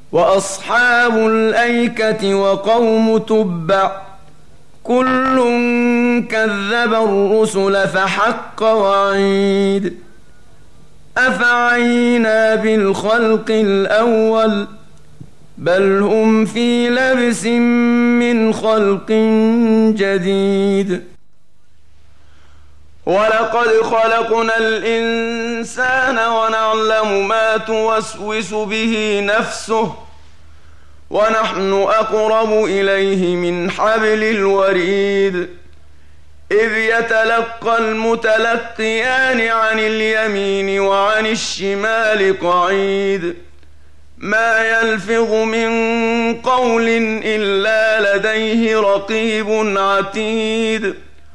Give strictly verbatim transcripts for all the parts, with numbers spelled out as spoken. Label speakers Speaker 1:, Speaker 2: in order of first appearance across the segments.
Speaker 1: وأصحاب الأيكة وقوم تبع كل كذب الرسل فحق وعيد أفعينا بالخلق الأول بل هم في لبس من خلق جديد ولقد خلقنا الإنسان ونعلم ما توسوس به نفسه ونحن أقرب إليه من حبل الوريد إذ يتلقى المتلقيان عن اليمين وعن الشمال قعيد ما يلفظ من قول إلا لديه رقيب عتيد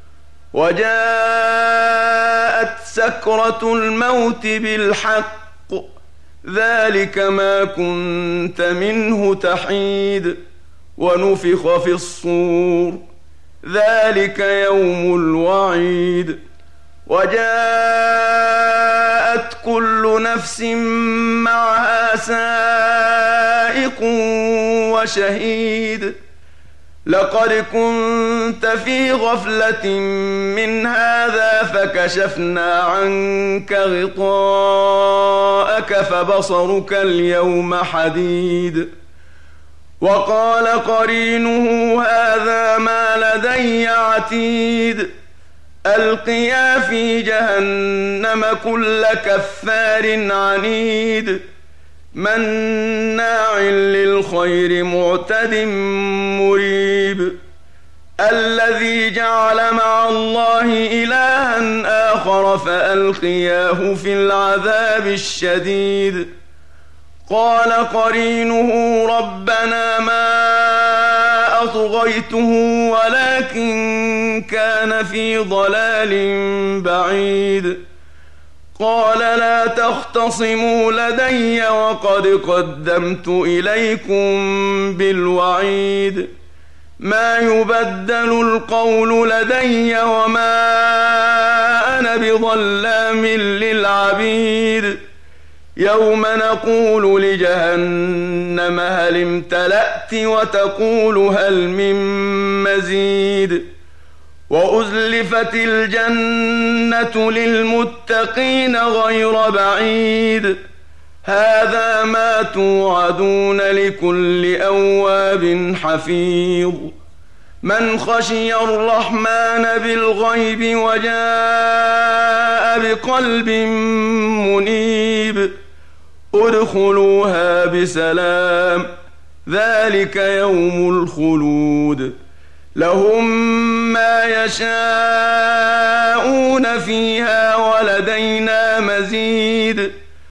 Speaker 1: وجاءت سكرة الموت بالحق ذلك ما كنت منه تحيد ونفخ في الصور ذلك يوم الوعيد وجاءت كل نفس معها سائق وشهيد لقد كنت في غفلة من هذا فكشفنا عنك غطاءك فبصرك اليوم حديد وقال قرينه هذا ما لدي عتيد ألقيا في جهنم كل كفار عنيد مناع للخير معتد مريب الذي جعل مع الله إلها آخر فألقياه في العذاب الشديد قال قرينه ربنا ما أطغيته ولكن كان في ضلال بعيد قال لا تختصموا لدي وقد قدمت إليكم بالوعيد ما يبدل القول لدي وما أنا بظلام للعبيد يوم نقول لجهنم هل امتلأت وتقول هل من مزيد وأزلفت الجنة للمتقين غير بعيد هذا ما توعدون لكل أواب حفيظ من خشي الرحمن بالغيب وجاء بقلب منيب ادخلوها بسلام ذلك يوم الخلود لهم ما يشاءون فيها ولدينا مزيد